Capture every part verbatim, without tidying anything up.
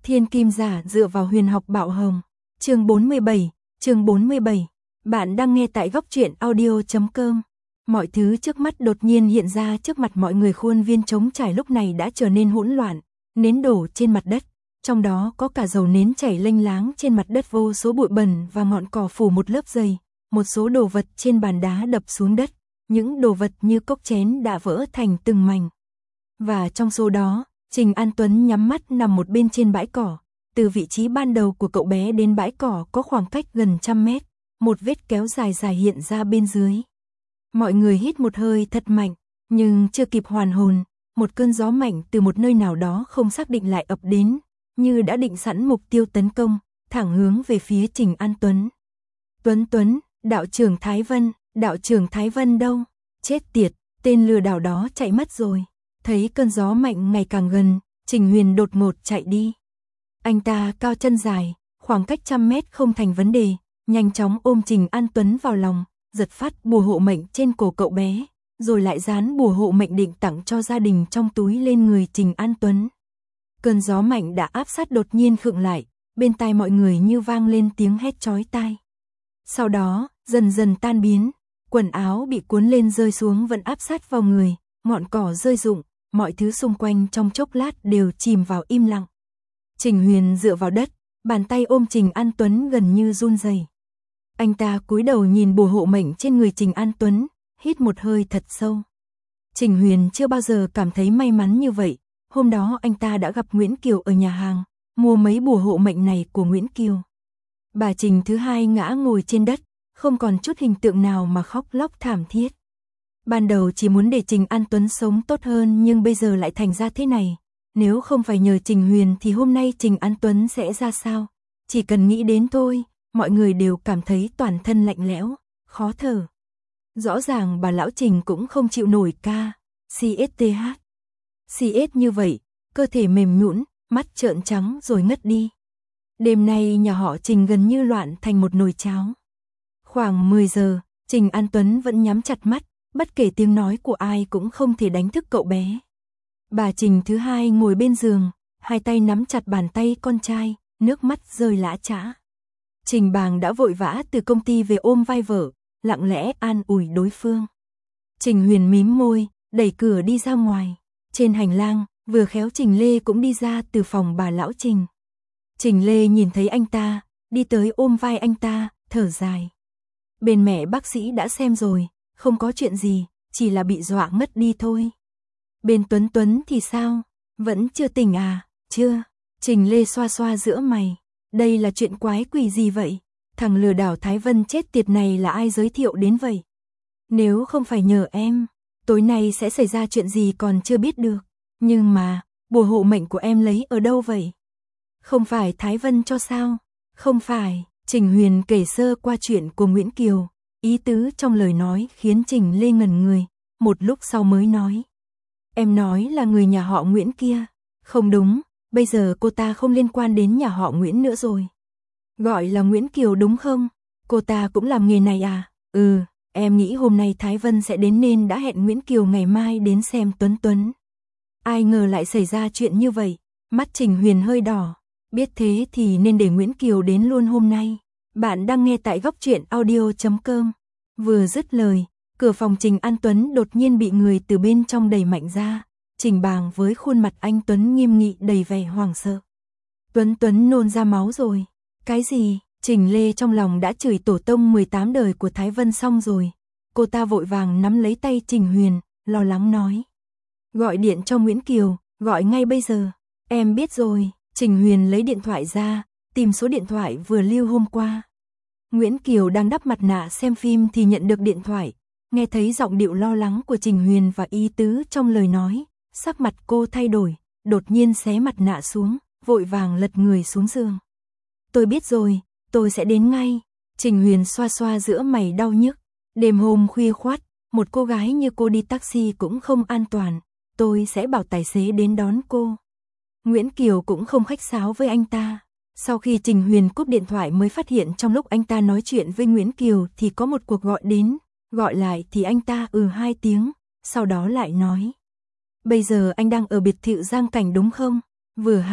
Thiên Kim Giả dựa vào huyền học Bạo Hồng. Chương bốn mươi bảy, chương bốn mươi bảy. Bạn đang nghe tại góc truyện audio chấm com. Mọi thứ trước mắt đột nhiên hiện ra trước mặt mọi người, khuôn viên trống trải lúc này đã trở nên hỗn loạn, nến đổ trên mặt đất, trong đó có cả dầu nến chảy lênh láng trên mặt đất, vô số bụi bẩn và ngọn cỏ phủ một lớp dày, một số đồ vật trên bàn đá đập xuống đất, những đồ vật như cốc chén đã vỡ thành từng mảnh. Và trong số đó, Trình An Tuấn nhắm mắt nằm một bên trên bãi cỏ. Từ vị trí ban đầu của cậu bé đến bãi cỏ có khoảng cách gần trăm mét, một vết kéo dài dài hiện ra bên dưới. Mọi người hít một hơi thật mạnh, nhưng chưa kịp hoàn hồn, một cơn gió mạnh từ một nơi nào đó không xác định lại ập đến, như đã định sẵn mục tiêu tấn công, thẳng hướng về phía Trình An Tuấn. Tuấn Tuấn, đạo trưởng Thái Vân, đạo trưởng Thái Vân đâu? Chết tiệt, tên lừa đảo đó chạy mất rồi. Thấy cơn gió mạnh ngày càng gần, Trình Huyền đột ngột chạy đi. Anh ta cao chân dài, khoảng cách trăm mét không thành vấn đề, nhanh chóng ôm Trình An Tuấn vào lòng, giật phát bùa hộ mệnh trên cổ cậu bé, rồi lại dán bùa hộ mệnh định tặng cho gia đình trong túi lên người Trình An Tuấn. Cơn gió mạnh đã áp sát đột nhiên khựng lại, bên tai mọi người như vang lên tiếng hét chói tai. Sau đó, dần dần tan biến, quần áo bị cuốn lên rơi xuống vẫn áp sát vào người, ngọn cỏ rơi rụng, mọi thứ xung quanh trong chốc lát đều chìm vào im lặng. Trình Huyền dựa vào đất, bàn tay ôm Trình An Tuấn gần như run rẩy. Anh ta cúi đầu nhìn bùa hộ mệnh trên người Trình An Tuấn, hít một hơi thật sâu. Trình Huyền chưa bao giờ cảm thấy may mắn như vậy. Hôm đó anh ta đã gặp Nguyễn Kiều ở nhà hàng, mua mấy bùa hộ mệnh này của Nguyễn Kiều. Bà Trình thứ hai ngã ngồi trên đất, không còn chút hình tượng nào mà khóc lóc thảm thiết. Ban đầu chỉ muốn để Trình An Tuấn sống tốt hơn, nhưng bây giờ lại thành ra thế này. Nếu không phải nhờ Trình Huyền thì hôm nay Trình An Tuấn sẽ ra sao? Chỉ cần nghĩ đến thôi, mọi người đều cảm thấy toàn thân lạnh lẽo, khó thở. Rõ ràng bà lão Trình cũng không chịu nổi ca, xê ét tê hát. xê ét như vậy, cơ thể mềm nhũn, mắt trợn trắng rồi ngất đi. Đêm nay nhà họ Trình gần như loạn thành một nồi cháo. Khoảng mười giờ, Trình An Tuấn vẫn nhắm chặt mắt, bất kể tiếng nói của ai cũng không thể đánh thức cậu bé. Bà Trình thứ hai ngồi bên giường, hai tay nắm chặt bàn tay con trai, nước mắt rơi lã chã. Trình Bàng đã vội vã từ công ty về ôm vai vợ, lặng lẽ an ủi đối phương. Trình Huyền mím môi, đẩy cửa đi ra ngoài. Trên hành lang, vừa khéo Trình Lê cũng đi ra từ phòng bà lão Trình. Trình Lê nhìn thấy anh ta, đi tới ôm vai anh ta, thở dài. Bên mẹ bác sĩ đã xem rồi, không có chuyện gì, chỉ là bị dọa ngất đi thôi. Bên Tuấn Tuấn thì sao? Vẫn chưa tỉnh à? Chưa. Trình Lê xoa xoa giữa mày. Đây là chuyện quái quỷ gì vậy? Thằng lừa đảo Thái Vân chết tiệt này là ai giới thiệu đến vậy? Nếu không phải nhờ em, tối nay sẽ xảy ra chuyện gì còn chưa biết được. Nhưng mà, bùa hộ mệnh của em lấy ở đâu vậy? Không phải Thái Vân cho sao? Không phải. Trình Huyền kể sơ qua chuyện của Nguyễn Kiều. Ý tứ trong lời nói khiến Trình Lê ngẩn người, một lúc sau mới nói. Em nói là người nhà họ Nguyễn kia. Không đúng, bây giờ cô ta không liên quan đến nhà họ Nguyễn nữa rồi. Gọi là Nguyễn Kiều đúng không? Cô ta cũng làm nghề này à? Ừ, em nghĩ hôm nay Thái Vân sẽ đến nên đã hẹn Nguyễn Kiều ngày mai đến xem Tuấn Tuấn. Ai ngờ lại xảy ra chuyện như vậy, mắt Trình Huyền hơi đỏ. Biết thế thì nên để Nguyễn Kiều đến luôn hôm nay. Bạn đang nghe tại góc truyện audio chấm com. Vừa dứt lời, cửa phòng Trình An Tuấn đột nhiên bị người từ bên trong đẩy mạnh ra. Trình Bàng với khuôn mặt anh Tuấn nghiêm nghị đầy vẻ hoảng sợ. Tuấn Tuấn nôn ra máu rồi. Cái gì? Trình Lê trong lòng đã chửi tổ tông mười tám đời của Thái Vân xong rồi. Cô ta vội vàng nắm lấy tay Trình Huyền, lo lắng nói. Gọi điện cho Nguyễn Kiều, gọi ngay bây giờ. Em biết rồi. Trình Huyền lấy điện thoại ra, tìm số điện thoại vừa lưu hôm qua. Nguyễn Kiều đang đắp mặt nạ xem phim thì nhận được điện thoại, nghe thấy giọng điệu lo lắng của Trình Huyền và ý tứ trong lời nói, sắc mặt cô thay đổi, đột nhiên xé mặt nạ xuống, vội vàng lật người xuống giường. Tôi biết rồi, tôi sẽ đến ngay. Trình Huyền xoa xoa giữa mày đau nhức. Đêm hôm khuya khoắt, một cô gái như cô đi taxi cũng không an toàn, tôi sẽ bảo tài xế đến đón cô. Nguyễn Kiều cũng không khách sáo với anh ta. Sau khi Trình Huyền cúp điện thoại mới phát hiện trong lúc anh ta nói chuyện với Nguyễn Kiều thì có một cuộc gọi đến, gọi lại thì anh ta ừ hai tiếng, sau đó lại nói. Bây giờ anh đang ở biệt thự Giang Cảnh đúng không? Vừa hay,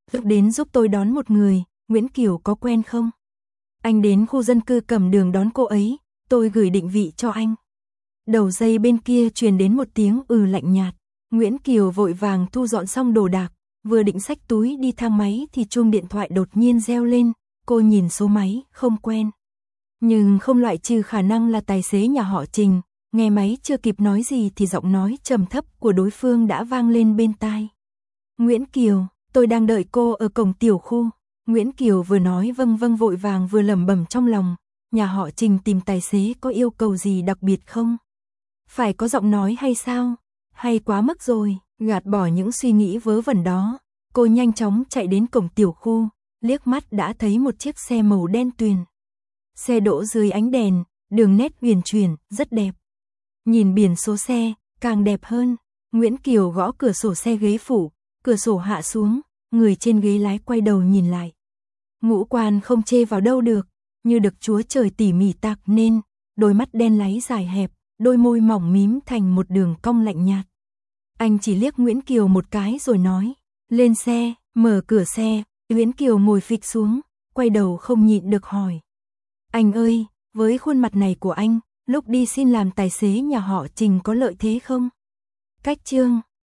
Lúc đến giúp tôi đón một người, Nguyễn Kiều có quen không? Anh đến khu dân cư cầm đường đón cô ấy, tôi gửi định vị cho anh. Đầu dây bên kia truyền đến một tiếng ừ lạnh nhạt. Nguyễn Kiều vội vàng thu dọn xong đồ đạc, vừa định xách túi đi thang máy thì chuông điện thoại đột nhiên reo lên, cô nhìn số máy, không quen. Nhưng không loại trừ khả năng là tài xế nhà họ Trình, nghe máy chưa kịp nói gì thì giọng nói trầm thấp của đối phương đã vang lên bên tai. Nguyễn Kiều, tôi đang đợi cô ở cổng tiểu khu. Nguyễn Kiều vừa nói vâng vâng vội vàng vừa lẩm bẩm trong lòng, nhà họ Trình tìm tài xế có yêu cầu gì đặc biệt không? Phải có giọng nói hay sao? Hay quá mức rồi, gạt bỏ những suy nghĩ vớ vẩn đó, cô nhanh chóng chạy đến cổng tiểu khu, liếc mắt đã thấy một chiếc xe màu đen tuyền. Xe đỗ dưới ánh đèn, đường nét huyền chuyển, rất đẹp. Nhìn biển số xe, càng đẹp hơn. Nguyễn Kiều gõ cửa sổ xe ghế phụ, cửa sổ hạ xuống, người trên ghế lái quay đầu nhìn lại. Ngũ quan không chê vào đâu được, như được Chúa Trời tỉ mỉ tạc nên, đôi mắt đen láy dài hẹp, đôi môi mỏng mím thành một đường cong lạnh nhạt. Anh chỉ liếc Nguyễn Kiều một cái rồi nói, lên xe, mở cửa xe. Nguyễn Kiều ngồi phịch xuống, quay đầu không nhịn được hỏi. Anh ơi, với khuôn mặt này của anh, lúc đi xin làm tài xế nhà họ Trình có lợi thế không? Cách chương